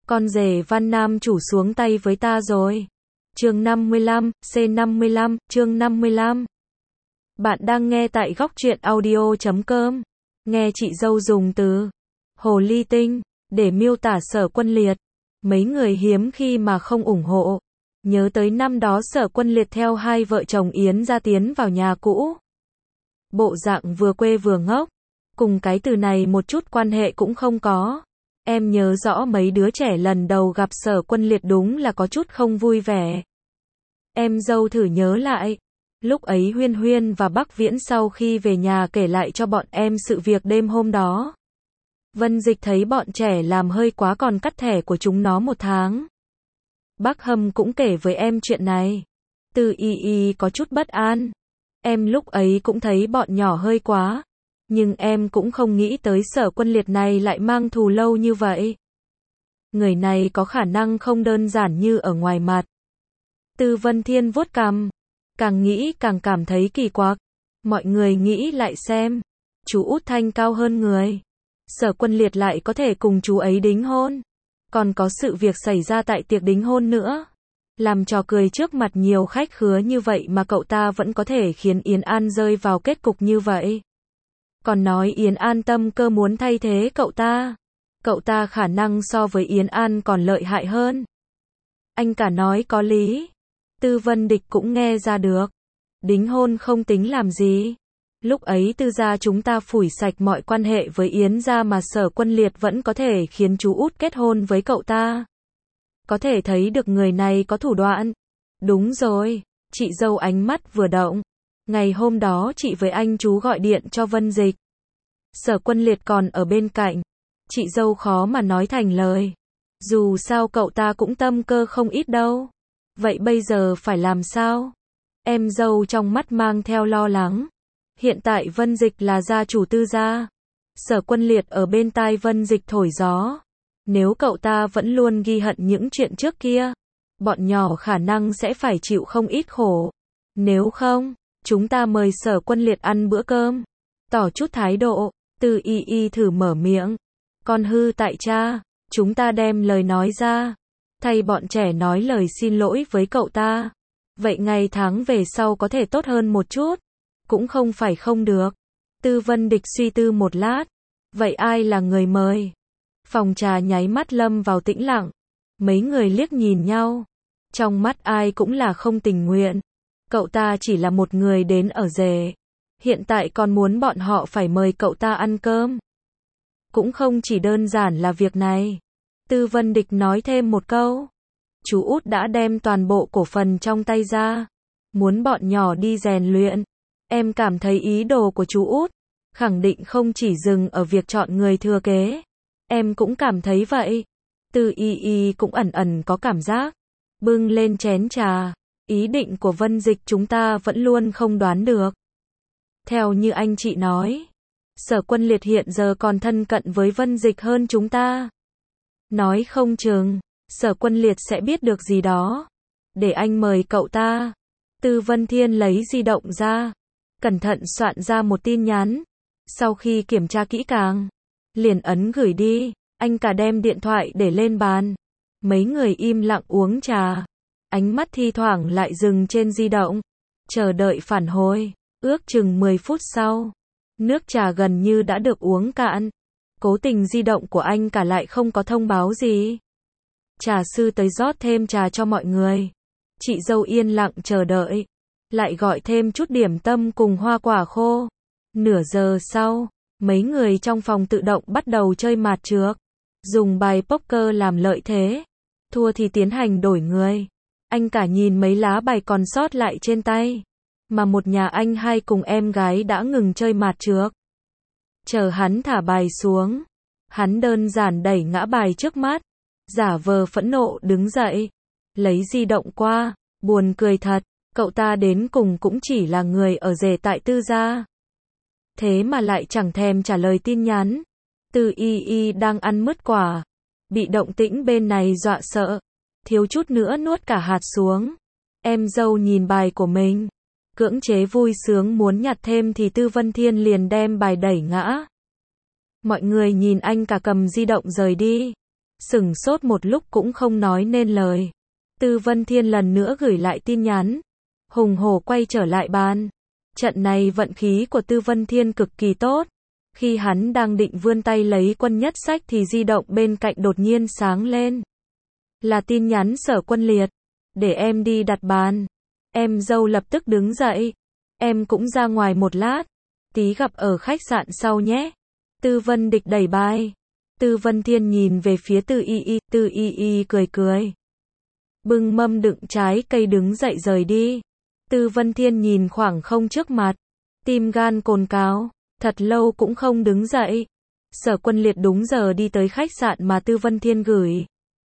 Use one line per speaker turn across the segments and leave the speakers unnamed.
Con rể Văn Nam chủ xuống tay với ta rồi. Chương 55, C55, chương 55. Bạn đang nghe tại góc truyện audio.com. Nghe chị dâu dùng từ hồ ly tinh để miêu tả Sở Quân Liệt. Mấy người hiếm khi mà không ủng hộ. Nhớ tới năm đó Sở Quân Liệt theo hai vợ chồng Yến gia tiến vào nhà cũ. Bộ dạng vừa quê vừa ngốc. Cùng cái từ này một chút quan hệ cũng không có. Em nhớ rõ mấy đứa trẻ lần đầu gặp Sở Quân Liệt đúng là có chút không vui vẻ. Em dâu thử nhớ lại. Lúc ấy Huyên Huyên và Bắc Viễn sau khi về nhà kể lại cho bọn em sự việc đêm hôm đó. Vân Dịch thấy bọn trẻ làm hơi quá còn cắt thẻ của chúng nó 1 tháng. Bác Hâm cũng kể với em chuyện này. Từ y có chút bất an. Em lúc ấy cũng thấy bọn nhỏ hơi quá. Nhưng em cũng không nghĩ tới Sở Quân Liệt này lại mang thù lâu như vậy. Người này có khả năng không đơn giản như ở ngoài mặt. Từ Vân Thiên vuốt cằm. Càng nghĩ càng cảm thấy kỳ quặc. Mọi người nghĩ lại xem. Chú Út Thanh cao hơn người. Sở Quân Liệt lại có thể cùng chú ấy đính hôn. Còn có sự việc xảy ra tại tiệc đính hôn nữa. Làm trò cười trước mặt nhiều khách khứa như vậy mà cậu ta vẫn có thể khiến Yến An rơi vào kết cục như vậy. Còn nói Yến An tâm cơ muốn thay thế cậu ta. Cậu ta khả năng so với Yến An còn lợi hại hơn. Anh cả nói có lý. Tư Vân Địch cũng nghe ra được. Đính hôn không tính làm gì. Lúc ấy Tư gia chúng ta phủi sạch mọi quan hệ với Yến gia mà Sở Quân Liệt vẫn có thể khiến chú Út kết hôn với cậu ta. Có thể thấy được người này có thủ đoạn. Đúng rồi, chị dâu ánh mắt vừa động. Ngày hôm đó chị với anh chú gọi điện cho Vân Dịch. Sở Quân Liệt còn ở bên cạnh. Chị dâu khó mà nói thành lời. Dù sao cậu ta cũng tâm cơ không ít đâu. Vậy bây giờ phải làm sao? Em dâu trong mắt mang theo lo lắng. Hiện tại Vân Dịch là gia chủ Tư gia. Sở Quân Liệt ở bên tai Vân Dịch thổi gió. Nếu cậu ta vẫn luôn ghi hận những chuyện trước kia, bọn nhỏ khả năng sẽ phải chịu không ít khổ. Nếu không, chúng ta mời Sở Quân Liệt ăn bữa cơm. Tỏ chút thái độ. Từ y thử mở miệng. Con hư tại cha, chúng ta đem lời nói ra. Thay bọn trẻ nói lời xin lỗi với cậu ta. Vậy ngày tháng về sau có thể tốt hơn một chút. Cũng không phải không được. Tư Vân Địch suy tư một lát. Vậy ai là người mời? Phòng trà nháy mắt lâm vào tĩnh lặng. Mấy người liếc nhìn nhau. Trong mắt ai cũng là không tình nguyện. Cậu ta chỉ là một người đến ở rể. Hiện tại còn muốn bọn họ phải mời cậu ta ăn cơm. Cũng không chỉ đơn giản là việc này. Tư Vân Địch nói thêm một câu. Chú Út đã đem toàn bộ cổ phần trong tay ra. Muốn bọn nhỏ đi rèn luyện. Em cảm thấy ý đồ của chú Út khẳng định không chỉ dừng ở việc chọn người thừa kế. Em cũng cảm thấy vậy. Từ y cũng ẩn ẩn có cảm giác. Bưng lên chén trà. Ý định của Vân Dịch chúng ta vẫn luôn không đoán được. Theo như anh chị nói, Sở Quân Liệt hiện giờ còn thân cận với Vân Dịch hơn chúng ta. Nói không chừng, Sở Quân Liệt sẽ biết được gì đó. Để anh mời cậu ta. Tư Vân Thiên lấy di động ra. Cẩn thận soạn ra một tin nhắn. Sau khi kiểm tra kỹ càng, liền ấn gửi đi. Anh cả đem điện thoại để lên bàn. Mấy người im lặng uống trà. Ánh mắt thi thoảng lại dừng trên di động. Chờ đợi phản hồi. Ước chừng 10 phút sau. Nước trà gần như đã được uống cạn. Cố tình di động của anh cả lại không có thông báo gì. Trà sư tới rót thêm trà cho mọi người. Chị dâu yên lặng chờ đợi. Lại gọi thêm chút điểm tâm cùng hoa quả khô. Nửa giờ sau, mấy người trong phòng tự động bắt đầu chơi mạt trược. Dùng bài poker làm lợi thế. Thua thì tiến hành đổi người. Anh cả nhìn mấy lá bài còn sót lại trên tay. Mà một nhà anh hai cùng em gái đã ngừng chơi mạt trược. Chờ hắn thả bài xuống. Hắn đơn giản đẩy ngã bài trước mắt. Giả vờ phẫn nộ đứng dậy. Lấy di động qua. Buồn cười thật. Cậu ta đến cùng cũng chỉ là người ở rể tại Tư gia. Thế mà lại chẳng thèm trả lời tin nhắn. Từ y đang ăn mứt quả. Bị động tĩnh bên này dọa sợ. Thiếu chút nữa nuốt cả hạt xuống. Em dâu nhìn bài của mình. Cưỡng chế vui sướng muốn nhặt thêm thì Tư Vân Thiên liền đem bài đẩy ngã. Mọi người nhìn anh cả cầm di động rời đi. Sửng sốt một lúc cũng không nói nên lời. Tư Vân Thiên lần nữa gửi lại tin nhắn. Hùng hổ quay trở lại bàn. Trận này vận khí của Tư Vân Thiên cực kỳ tốt. Khi hắn đang định vươn tay lấy quân nhất sách thì di động bên cạnh đột nhiên sáng lên. Là tin nhắn Sở Quân Liệt. Để em đi đặt bàn. Em dâu lập tức đứng dậy. Em cũng ra ngoài một lát. Tí gặp ở khách sạn sau nhé. Tư Vân Địch đẩy bài. Tư Vân Thiên nhìn về phía Tư Y, cười cười. Bưng mâm đựng trái cây đứng dậy rời đi. Tư Vân Thiên nhìn khoảng không trước mặt. Tim gan cồn cào. Thật lâu cũng không đứng dậy. Sở Quân Liệt đúng giờ đi tới khách sạn mà Tư Vân Thiên gửi.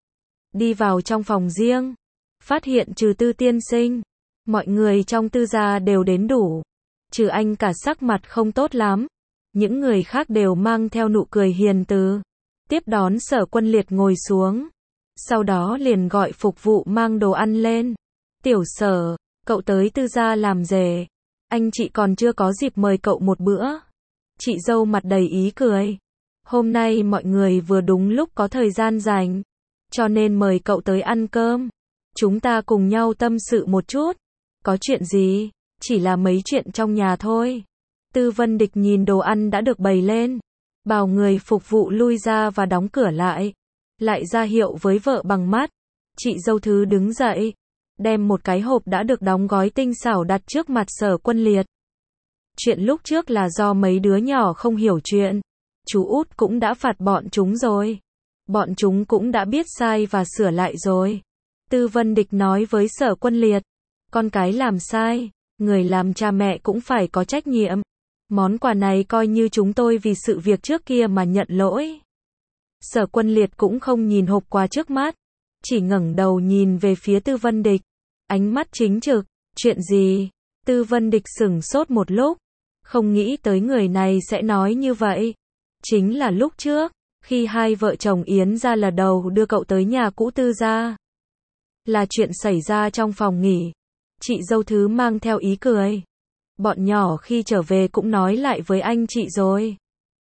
Đi vào trong phòng riêng. Phát hiện trừ Tư tiên sinh. Mọi người trong Tư gia đều đến đủ. Trừ anh cả sắc mặt không tốt lắm. Những người khác đều mang theo nụ cười hiền từ. Tiếp đón Sở Quân Liệt ngồi xuống. Sau đó liền gọi phục vụ mang đồ ăn lên. Tiểu Sở, cậu tới Tư gia làm rể. Anh chị còn chưa có dịp mời cậu một bữa. Chị dâu mặt đầy ý cười. Hôm nay mọi người vừa đúng lúc có thời gian rảnh. Cho nên mời cậu tới ăn cơm. Chúng ta cùng nhau tâm sự một chút. Có chuyện gì? Chỉ là mấy chuyện trong nhà thôi. Tư Vân Địch nhìn đồ ăn đã được bày lên. Bảo người phục vụ lui ra và đóng cửa lại. Lại ra hiệu với vợ bằng mắt. Chị dâu thứ đứng dậy. Đem một cái hộp đã được đóng gói tinh xảo đặt trước mặt Sở Quân Liệt. Chuyện lúc trước là do mấy đứa nhỏ không hiểu chuyện. Chú út cũng đã phạt bọn chúng rồi. Bọn chúng cũng đã biết sai và sửa lại rồi. Tư Vân Địch nói với Sở Quân Liệt. Con cái làm sai, người làm cha mẹ cũng phải có trách nhiệm. Món quà này coi như chúng tôi vì sự việc trước kia mà nhận lỗi. Sở Quân Liệt cũng không nhìn hộp quà trước mắt. Chỉ ngẩng đầu nhìn về phía Tư Vân Địch. Ánh mắt chính trực. Chuyện gì? Tư Vân Địch sửng sốt một lúc. Không nghĩ tới người này sẽ nói như vậy. Chính là lúc trước, khi hai vợ chồng Yến gia là đầu đưa cậu tới nhà cũ Tư gia. Là chuyện xảy ra trong phòng nghỉ. Chị dâu thứ mang theo ý cười. Bọn nhỏ khi trở về cũng nói lại với anh chị rồi.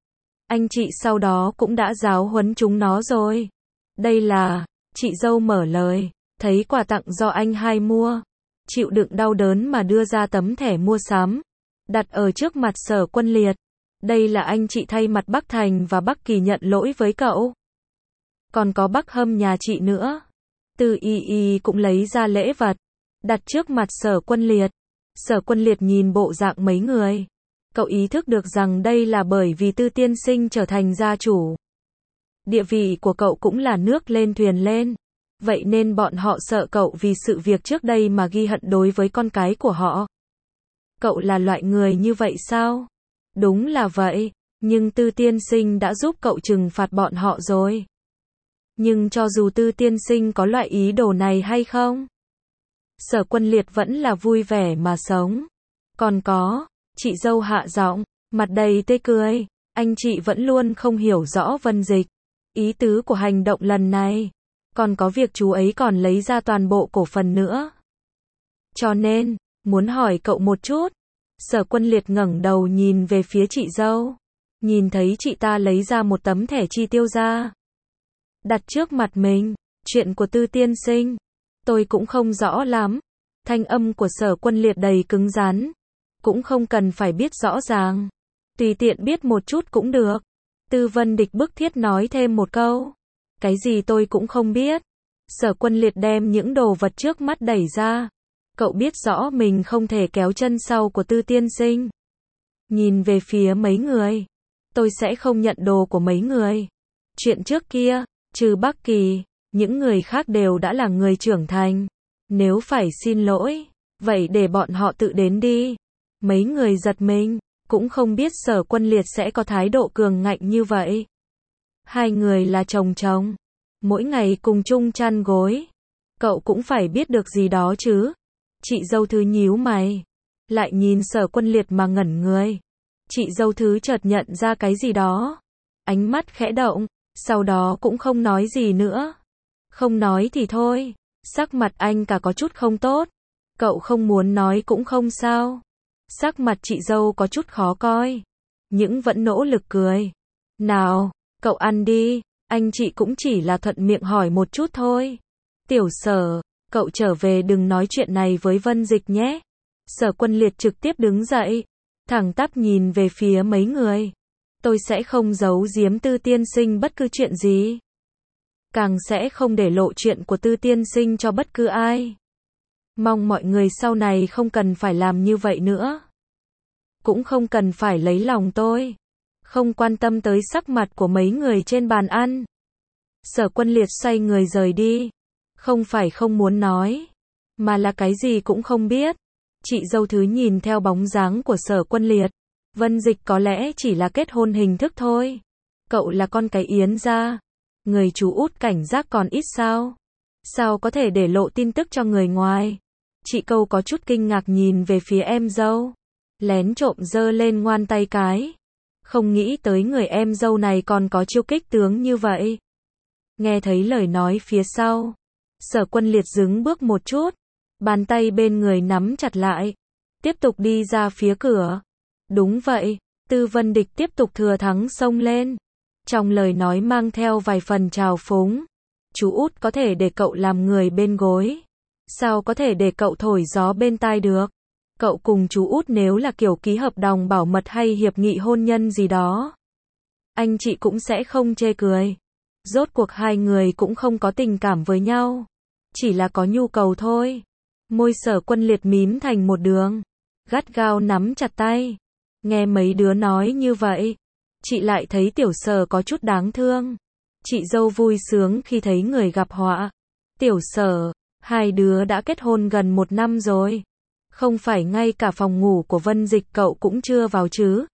Anh chị sau đó cũng đã giáo huấn chúng nó rồi. Đây là, chị dâu mở lời, thấy quà tặng do anh hai mua. Chịu đựng đau đớn mà đưa ra tấm thẻ mua sắm. Đặt ở trước mặt Sở Quân Liệt. Đây là anh chị thay mặt Bắc Thành và Bắc Kỳ nhận lỗi với cậu. Còn có Bắc Hâm nhà chị nữa. Tư Y cũng lấy ra lễ vật. Đặt trước mặt Sở Quân Liệt. Sở Quân Liệt nhìn bộ dạng mấy người. Cậu ý thức được rằng đây là bởi vì Tư tiên sinh trở thành gia chủ. Địa vị của cậu cũng là nước lên thuyền lên. Vậy nên bọn họ sợ cậu vì sự việc trước đây mà ghi hận đối với con cái của họ. Cậu là loại người như vậy sao? Đúng là vậy, nhưng Tư tiên sinh đã giúp cậu trừng phạt bọn họ rồi. Nhưng cho dù Tư tiên sinh có loại ý đồ này hay không, Sở Quân Liệt vẫn là vui vẻ mà sống. Còn có, chị dâu hạ giọng, mặt đầy tươi cười, anh chị vẫn luôn không hiểu rõ Vân Dịch, ý tứ của hành động lần này. Còn có việc chú ấy còn lấy ra toàn bộ cổ phần nữa. Cho nên, muốn hỏi cậu một chút. Sở Quân Liệt ngẩng đầu nhìn về phía chị dâu. Nhìn thấy chị ta lấy ra một tấm thẻ chi tiêu ra. Đặt trước mặt mình. Chuyện của Tư tiên sinh. Tôi cũng không rõ lắm. Thanh âm của Sở Quân Liệt đầy cứng rắn. Cũng không cần phải biết rõ ràng. Tùy tiện biết một chút cũng được. Tư Vân Địch bức thiết nói thêm một câu. Cái gì tôi cũng không biết. Sở Quân Liệt đem những đồ vật trước mắt đẩy ra. Cậu biết rõ mình không thể kéo chân sau của Tư tiên sinh. Nhìn về phía mấy người. Tôi sẽ không nhận đồ của mấy người. Chuyện trước kia, trừ Bắc Kỳ, những người khác đều đã là người trưởng thành. Nếu phải xin lỗi, vậy để bọn họ tự đến đi. Mấy người giật mình, cũng không biết Sở Quân Liệt sẽ có thái độ cường ngạnh như vậy. Hai người là chồng chồng, mỗi ngày cùng chung chăn gối. Cậu cũng phải biết được gì đó chứ. Chị dâu thứ nhíu mày, lại nhìn Sở Quân Liệt mà ngẩn người. Chị dâu thứ chợt nhận ra cái gì đó. Ánh mắt khẽ động, sau đó cũng không nói gì nữa. Không nói thì thôi. Sắc mặt anh cả có chút không tốt. Cậu không muốn nói cũng không sao. Sắc mặt chị dâu có chút khó coi, nhưng vẫn nỗ lực cười. Nào, cậu ăn đi, Anh chị cũng chỉ là thuận miệng hỏi một chút thôi. Tiểu Sở, cậu trở về đừng nói chuyện này với Vân Dịch nhé. Sở Quân Liệt trực tiếp đứng dậy, thẳng tắp nhìn về phía mấy người. Tôi sẽ không giấu giếm Tư tiên sinh bất cứ chuyện gì. Càng sẽ không để lộ chuyện của Tư tiên sinh cho bất cứ ai. Mong mọi người sau này không cần phải làm như vậy nữa. Cũng không cần phải lấy lòng tôi. Không quan tâm tới sắc mặt của mấy người trên bàn ăn. Sở Quân Liệt xoay người rời đi. Không phải không muốn nói, mà là cái gì cũng không biết. Chị dâu thứ nhìn theo bóng dáng của Sở Quân Liệt. Vân Dịch có lẽ chỉ là kết hôn hình thức thôi. Cậu là con cái Yến gia. Người chú út cảnh giác còn ít sao? Sao có thể để lộ tin tức cho người ngoài? Chị Câu có chút kinh ngạc nhìn về phía em dâu. Lén trộm giơ lên ngoan tay cái. Không nghĩ tới người em dâu này còn có chiêu kích tướng như vậy. Nghe thấy lời nói phía sau. Sở Quân Liệt dừng bước một chút. Bàn tay bên người nắm chặt lại. Tiếp tục đi ra phía cửa. Đúng vậy, Tư Vân Địch tiếp tục thừa thắng xông lên. Trong lời nói mang theo vài phần trào phúng. Chú út có thể để cậu làm người bên gối. Sao có thể để cậu thổi gió bên tai được? Cậu cùng chú út nếu là kiểu ký hợp đồng bảo mật hay hiệp nghị hôn nhân gì đó. Anh chị cũng sẽ không chê cười. Rốt cuộc hai người cũng không có tình cảm với nhau. Chỉ là có nhu cầu thôi. Môi Sở Quân Liệt mím thành một đường. Gắt gao nắm chặt tay. Nghe mấy đứa nói như vậy. Chị lại thấy Tiểu Sở có chút đáng thương. Chị dâu vui sướng khi thấy người gặp họa. Tiểu Sở, hai đứa đã kết hôn gần 1 năm rồi. Không phải ngay cả phòng ngủ của Vân Dịch cậu cũng chưa vào chứ?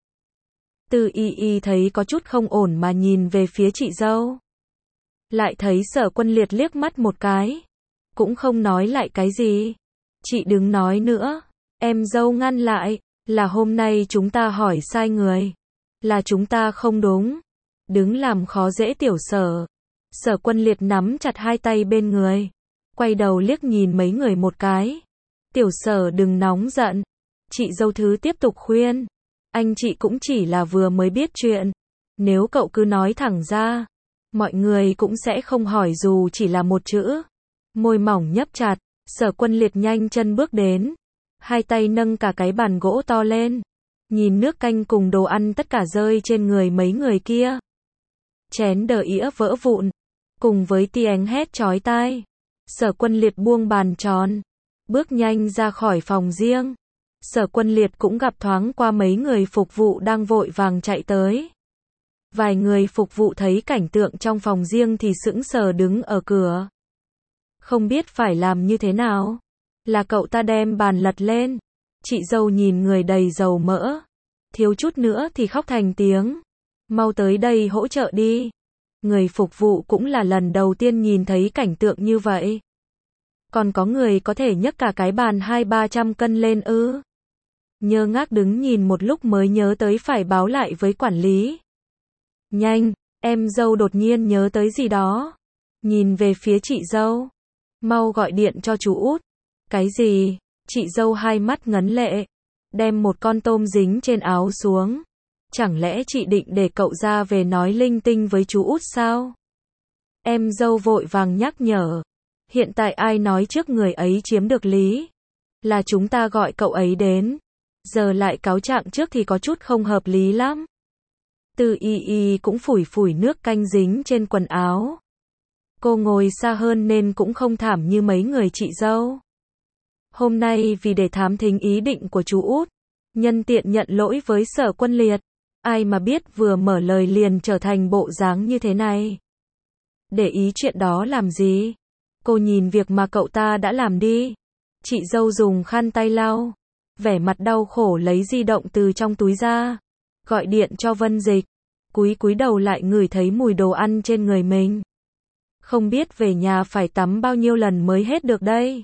Tư Y Y thấy có chút không ổn mà nhìn về phía chị dâu. Lại thấy Sở Quân Liệt liếc mắt một cái. Cũng không nói lại cái gì. Chị đừng nói nữa. Em dâu ngăn lại. Là hôm nay chúng ta hỏi sai người. Là chúng ta không đúng. Đứng làm khó dễ Tiểu Sở. Sở Quân Liệt nắm chặt hai tay bên người. Quay đầu liếc nhìn mấy người một cái. Tiểu Sở đừng nóng giận. Chị dâu thứ tiếp tục khuyên. Anh chị cũng chỉ là vừa mới biết chuyện. Nếu cậu cứ nói thẳng ra, mọi người cũng sẽ không hỏi dù chỉ là một chữ. Môi mỏng nhấp chặt. Sở Quân Liệt nhanh chân bước đến. Hai tay nâng cả cái bàn gỗ to lên. Nhìn nước canh cùng đồ ăn tất cả rơi trên người mấy người kia. Chén đờ ĩa vỡ vụn. Cùng với tiếng hét chói tai. Sở Quân Liệt buông bàn tròn. Bước nhanh ra khỏi phòng riêng. Sở Quân Liệt cũng gặp thoáng qua mấy người phục vụ đang vội vàng chạy tới. Vài người phục vụ thấy cảnh tượng trong phòng riêng thì sững sờ đứng ở cửa. Không biết phải làm như thế nào. Là cậu ta đem bàn lật lên. Chị dâu nhìn người đầy dầu mỡ. Thiếu chút nữa thì khóc thành tiếng. Mau tới đây hỗ trợ đi. Người phục vụ cũng là lần đầu tiên nhìn thấy cảnh tượng như vậy. Còn có người có thể nhấc cả cái bàn 200-300 cân lên ư? Nhơ ngác đứng nhìn một lúc mới nhớ tới phải báo lại với quản lý. Nhanh, em dâu đột nhiên nhớ tới gì đó. Nhìn về phía chị dâu. Mau gọi điện cho chú út. Cái gì? Chị dâu hai mắt ngấn lệ. Đem một con tôm dính trên áo xuống. Chẳng lẽ chị định để cậu ra về nói linh tinh với chú út sao? Em dâu vội vàng nhắc nhở. Hiện tại ai nói trước người ấy chiếm được lý. Là chúng ta gọi cậu ấy đến. Giờ lại cáo trạng trước thì có chút không hợp lý lắm. Tư Y Y cũng phủi phủi nước canh dính trên quần áo. Cô ngồi xa hơn nên cũng không thảm như mấy người chị dâu. Hôm nay vì để thám thính ý định của chú út, nhân tiện nhận lỗi với Sở Quân Liệt. Ai mà biết vừa mở lời liền trở thành bộ dáng như thế này. Để ý chuyện đó làm gì? Cô nhìn việc mà cậu ta đã làm đi. Chị dâu dùng khăn tay lau. Vẻ mặt đau khổ lấy di động từ trong túi ra. Gọi điện cho Vân Dịch. Cúi đầu lại ngửi thấy mùi đồ ăn trên người mình. Không biết về nhà phải tắm bao nhiêu lần mới hết được đây.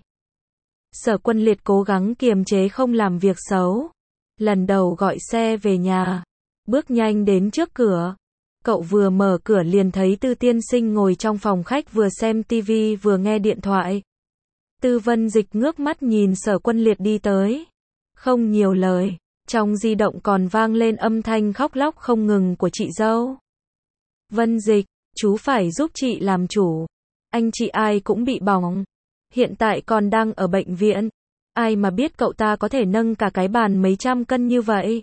Sở Quân Liệt cố gắng kiềm chế không làm việc xấu. Lần đầu gọi xe về nhà. Bước nhanh đến trước cửa. Cậu vừa mở cửa liền thấy Tư tiên sinh ngồi trong phòng khách vừa xem tivi vừa nghe điện thoại. Tư Vân Dịch ngước mắt nhìn Sở Quân Liệt đi tới. Không nhiều lời. Trong di động còn vang lên âm thanh khóc lóc không ngừng của chị dâu. Vân Dịch, Chú phải giúp chị làm chủ. Anh chị ai cũng bị bỏng. Hiện tại còn đang ở bệnh viện. Ai mà biết cậu ta có thể nâng cả cái bàn mấy trăm cân như vậy.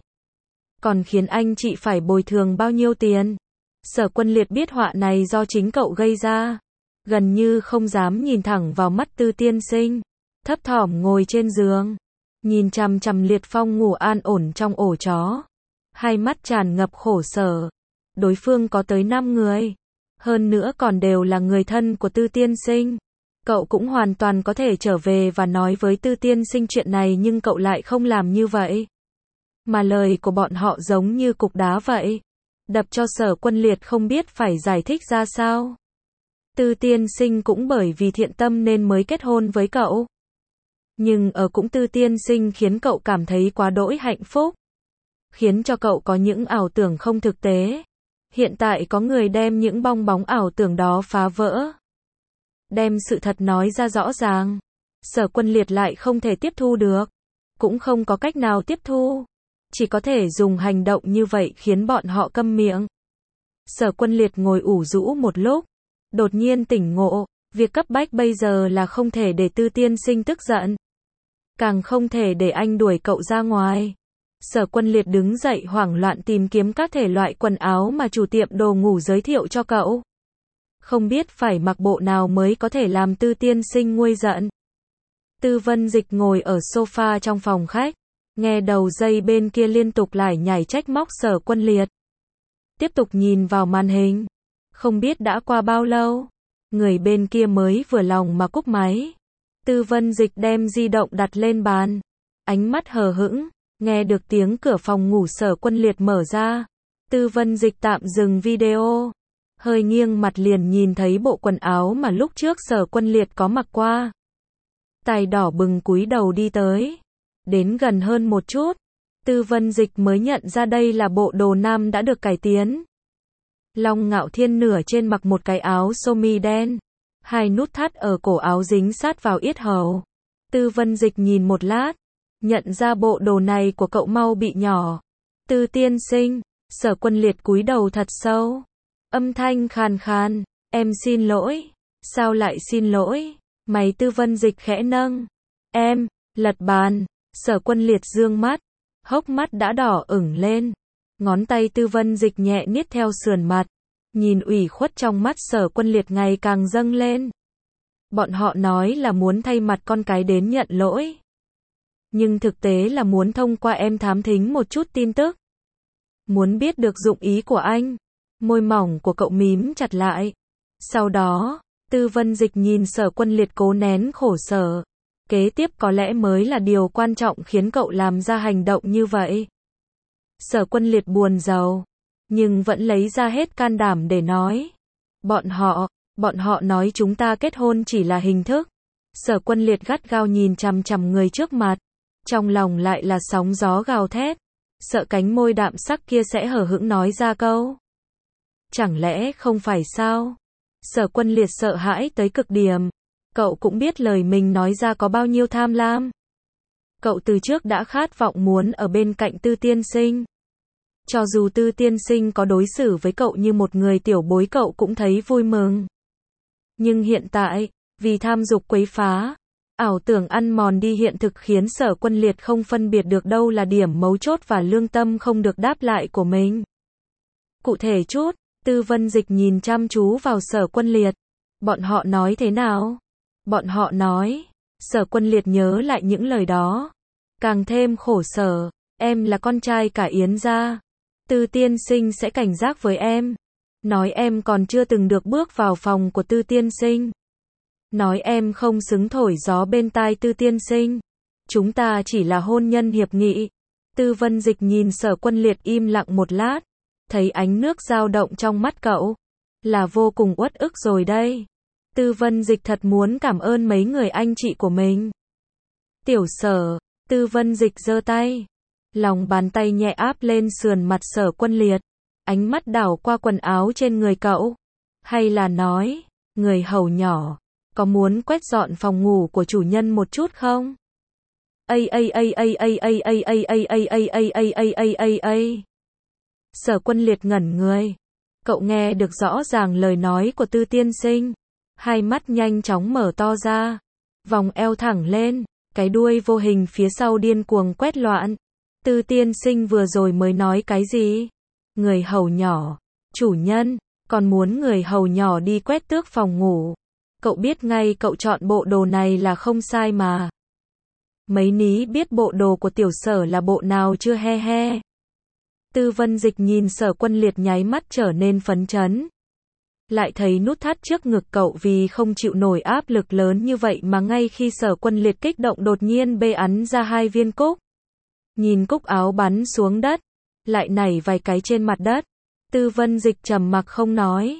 Còn khiến anh chị phải bồi thường bao nhiêu tiền. Sở Quân Liệt biết họa này do chính cậu gây ra. Gần như không dám nhìn thẳng vào mắt Tư Tiên Sinh. Thấp thỏm ngồi trên giường. Nhìn chằm chằm Liệt Phong ngủ an ổn trong ổ chó. Hai mắt tràn ngập khổ sở. Đối phương có tới 5 người. Hơn nữa còn đều là người thân của Tư Tiên Sinh. Cậu cũng hoàn toàn có thể trở về và nói với Tư Tiên Sinh chuyện này nhưng cậu lại không làm như vậy. Mà lời của bọn họ giống như cục đá vậy. Đập cho Sở Quân Liệt không biết phải giải thích ra sao. Tư Tiên Sinh cũng bởi vì thiện tâm nên mới kết hôn với cậu. Nhưng ở cũng Tư Tiên Sinh khiến cậu cảm thấy quá đỗi hạnh phúc. Khiến cho cậu có những ảo tưởng không thực tế. Hiện tại có người đem những bong bóng ảo tưởng đó phá vỡ. Đem sự thật nói ra rõ ràng. Sở Quân Liệt lại không thể tiếp thu được. Cũng không có cách nào tiếp thu. Chỉ có thể dùng hành động như vậy khiến bọn họ câm miệng. Sở Quân Liệt ngồi ủ rũ một lúc. Đột nhiên tỉnh ngộ. Việc cấp bách bây giờ là không thể để Tư Tiên Sinh tức giận. Càng không thể để anh đuổi cậu ra ngoài. Sở Quân Liệt đứng dậy hoảng loạn tìm kiếm các thể loại quần áo mà chủ tiệm đồ ngủ giới thiệu cho cậu. Không biết phải mặc bộ nào mới có thể làm Tư Tiên Sinh nguôi giận. Tư Vân Dịch ngồi ở sofa trong phòng khách. Nghe đầu dây bên kia liên tục lải nhải trách móc Sở Quân Liệt. Tiếp tục nhìn vào màn hình. Không biết đã qua bao lâu. Người bên kia mới vừa lòng mà cúp máy. Tư Vân Dịch đem di động đặt lên bàn. Ánh mắt hờ hững. Nghe được tiếng cửa phòng ngủ Sở Quân Liệt mở ra. Tư Vân Dịch tạm dừng video. Hơi nghiêng mặt liền nhìn thấy bộ quần áo mà lúc trước Sở Quân Liệt có mặc qua. Tai đỏ bừng cúi đầu đi tới. Đến gần hơn một chút. Tư Vân Dịch mới nhận ra đây là bộ đồ nam đã được cải tiến. Long Ngạo Thiên nửa trên mặc một cái áo sơ mi đen. Hai nút thắt ở cổ áo dính sát vào yết hầu. Tư Vân Dịch nhìn một lát. Nhận ra bộ đồ này của cậu mau bị nhỏ. Tư Tiên Sinh. Sở Quân Liệt cúi đầu thật sâu. Âm thanh khàn khàn. Em xin lỗi. Sao lại xin lỗi? Mày Tư Vân Dịch khẽ nâng. Em. Lật bàn. Sở Quân Liệt dương mắt. Hốc mắt đã đỏ ửng lên. Ngón tay Tư Vân Dịch nhẹ niết theo sườn mặt. Nhìn ủy khuất trong mắt Sở Quân Liệt ngày càng dâng lên. Bọn họ nói là muốn thay mặt con cái đến nhận lỗi. Nhưng thực tế là muốn thông qua em thám thính một chút tin tức. Muốn biết được dụng ý của anh. Môi mỏng của cậu mím chặt lại. Sau đó, Tư Vân Dịch nhìn Sở Quân Liệt cố nén khổ sở. Kế tiếp có lẽ mới là điều quan trọng khiến cậu làm ra hành động như vậy. Sở Quân Liệt buồn rầu. Nhưng vẫn lấy ra hết can đảm để nói. Bọn họ nói chúng ta kết hôn chỉ là hình thức. Sở Quân Liệt gắt gao nhìn chằm chằm người trước mặt. Trong lòng lại là sóng gió gào thét. Sợ cánh môi đạm sắc kia sẽ hở hững nói ra câu. Chẳng lẽ không phải sao? Sở Quân Liệt sợ hãi tới cực điểm. Cậu cũng biết lời mình nói ra có bao nhiêu tham lam. Cậu từ trước đã khát vọng muốn ở bên cạnh Tư Tiên Sinh. Cho dù Tư Tiên Sinh có đối xử với cậu như một người tiểu bối cậu cũng thấy vui mừng. Nhưng hiện tại, vì tham dục quấy phá, ảo tưởng ăn mòn đi hiện thực khiến Sở Quân Liệt không phân biệt được đâu là điểm mấu chốt và lương tâm không được đáp lại của mình. Cụ thể chút, Tư Vân Dịch nhìn chăm chú vào Sở Quân Liệt. Bọn họ nói thế nào? Bọn họ nói. Sở Quân Liệt nhớ lại những lời đó. Càng thêm khổ sở. Em là con trai cả Yến gia. Tư Tiên Sinh sẽ cảnh giác với em. Nói em còn chưa từng được bước vào phòng của Tư Tiên Sinh. Nói em không xứng thổi gió bên tai Tư Tiên Sinh. Chúng ta chỉ là hôn nhân hiệp nghị. Tư Vân Dịch nhìn Sở Quân Liệt im lặng một lát. Thấy ánh nước dao động trong mắt cậu. Là vô cùng uất ức rồi đây. Tư Vân Dịch thật muốn cảm ơn mấy người anh chị của mình. Tiểu Sở. Tư Vân Dịch giơ tay. Lòng bàn tay nhẹ áp lên sườn mặt Sở Quân Liệt. Ánh mắt đảo qua quần áo trên người cậu. Hay là nói, người hầu nhỏ, có muốn quét dọn phòng ngủ của chủ nhân một chút không? Sở Quân Liệt ngẩn người. Cậu nghe được rõ ràng lời nói của Tư tiên sinh. Hai mắt nhanh chóng mở to ra. Vòng eo thẳng lên. Cái đuôi vô hình phía sau điên cuồng quét loạn. Tư tiên sinh vừa rồi mới nói cái gì? Người hầu nhỏ. Chủ nhân, còn muốn người hầu nhỏ đi quét tước phòng ngủ. Cậu biết ngay cậu chọn bộ đồ này là không sai mà. Mấy ní biết bộ đồ của tiểu Sở là bộ nào chưa he he. Tư Vân Dịch nhìn Sở Quân Liệt nháy mắt trở nên phấn chấn. Lại thấy nút thắt trước ngực cậu vì không chịu nổi áp lực lớn như vậy mà ngay khi Sở Quân Liệt kích động đột nhiên bê ắn ra 2 viên cúc. Nhìn cúc áo bắn xuống đất, lại nảy vài cái trên mặt đất. Tư Vân Dịch trầm mặc không nói.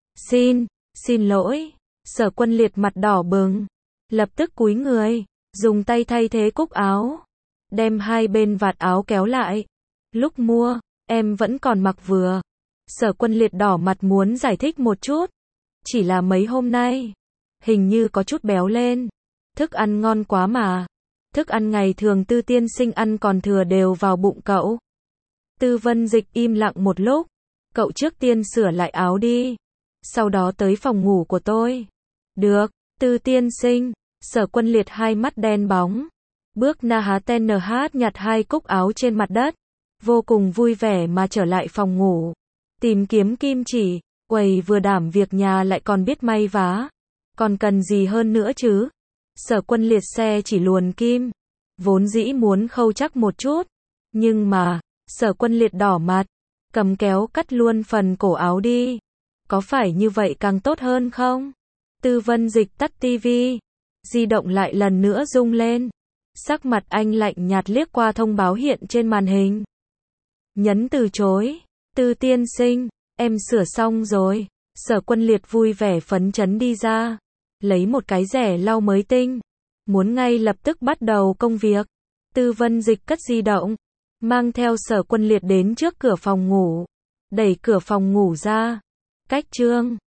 Xin lỗi. Sở Quân Liệt mặt đỏ bừng, lập tức cúi người, dùng tay thay thế cúc áo, đem 2 bên vạt áo kéo lại. Lúc mua, em vẫn còn mặc vừa. Sở Quân Liệt đỏ mặt muốn giải thích một chút. Chỉ là mấy hôm nay, hình như có chút béo lên. Thức ăn ngon quá mà. Thức ăn ngày thường Tư tiên sinh ăn còn thừa đều vào bụng cậu. Tư Vân Dịch im lặng một lúc. Cậu trước tiên sửa lại áo đi. Sau đó tới phòng ngủ của tôi. Được, Tư tiên sinh. Sở Quân Liệt hai mắt đen bóng. Bước na há ten hát nhặt 2 cúc áo trên mặt đất. Vô cùng vui vẻ mà trở lại phòng ngủ. Tìm kiếm kim chỉ. Uầy, vừa đảm việc nhà lại còn biết may vá. Còn cần gì hơn nữa chứ? Sở Quân Liệt xe chỉ luồn kim. Vốn dĩ muốn khâu chắc một chút. Nhưng mà, Sở Quân Liệt đỏ mặt. Cầm kéo cắt luôn phần cổ áo đi. Có phải như vậy càng tốt hơn không? Tư Vân Dịch tắt tivi. Di động lại lần nữa rung lên. Sắc mặt anh lạnh nhạt liếc qua thông báo hiện trên màn hình. Nhấn từ chối. Tư tiên sinh, em sửa xong rồi. Sở Quân Liệt vui vẻ phấn chấn đi ra. Lấy một cái rẻ lau mới tinh. Muốn ngay lập tức bắt đầu công việc. Tư Vân Dịch cất di động. Mang theo Sở Quân Liệt đến trước cửa phòng ngủ. Đẩy cửa phòng ngủ ra. Cách chương